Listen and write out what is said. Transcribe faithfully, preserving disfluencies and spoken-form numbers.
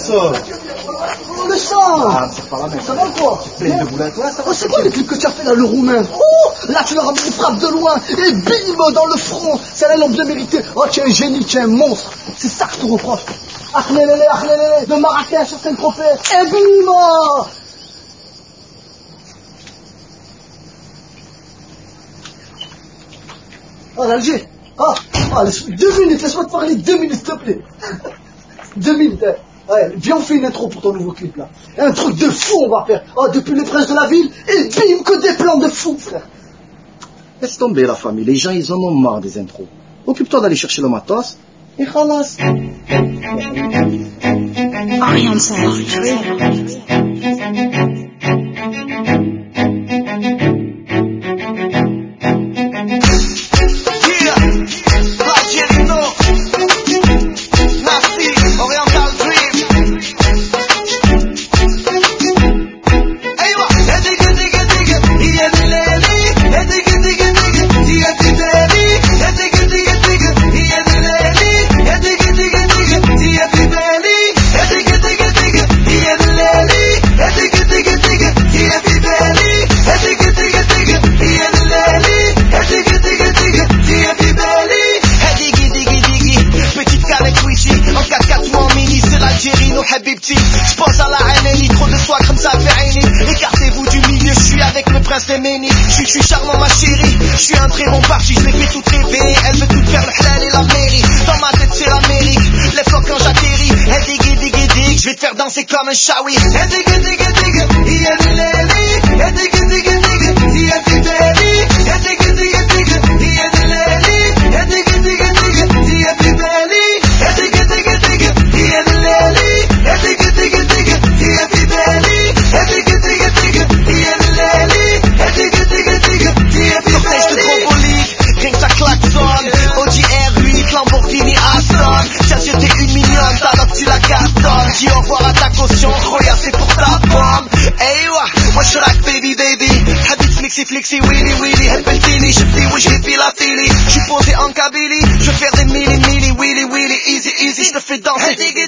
ça. On le sent. Ah, c'est pas la même. Ça va quoi? Pleine de boulettes. Ouais, ça va. Oh, c'est quoi les trucs que tu as fait là, le roumain? Oh, là tu leur as mis une frappe de loin et bim dans le front. Celle-là, l'ont bien mérité. Oh, tu es un génie, tu es un monstre. C'est ça que je te reproche. Akhlélélé, akhlélélé, de Marrakech sur Saint-Tropez. Et bim. Oh, l'Alger. Ah, ah, deux minutes, laisse-moi te parler deux minutes, s'il te plaît. Deux minutes, hein. Ouais, viens, on fait une intro pour ton nouveau clip, là. Un truc de fou, on va faire. Oh, depuis les princes de la ville, et bim, que des plans de fou, frère. Laisse tomber la famille, les gens ils en ont marre des intros. Occupe-toi d'aller chercher le matos, et khalas. Ariane Solar. Je pense à la haine, trop de soie comme ça fait aîner. Écartez-vous du milieu, je suis avec le prince Méni. Je suis charmant ma chérie, je suis un très bon parti. Je l'ai fait tout rêver, elle veut tout faire le halal et la mairie. Dans ma tête c'est l'Amérique, les flots quand j'atterris. Hey diggy diggy dig, je vais te faire danser comme un shawi. Hey diggy diggy dig, yeah dileli. Hey diggy diggy dig, yeah dileli. Hey diggy diggy dig, yeah dileli. Hey diggy diggy dig, yeah dileli. Hey diggy diggy dig, yeah dileli. Lamborghini Aston, tiens sur tes une million, t'as tu la cartonne. Dis au revoir à ta caution, regarde c'est pour ta pomme. Hey wa, moi je like baby baby. Habit flexi flexi willy willy. Helpeltini, je dis oui j'ai fait la télé. J'suis posé en Kabylie, je vais faire des milli milli willy willy. Easy easy, je te fais danser.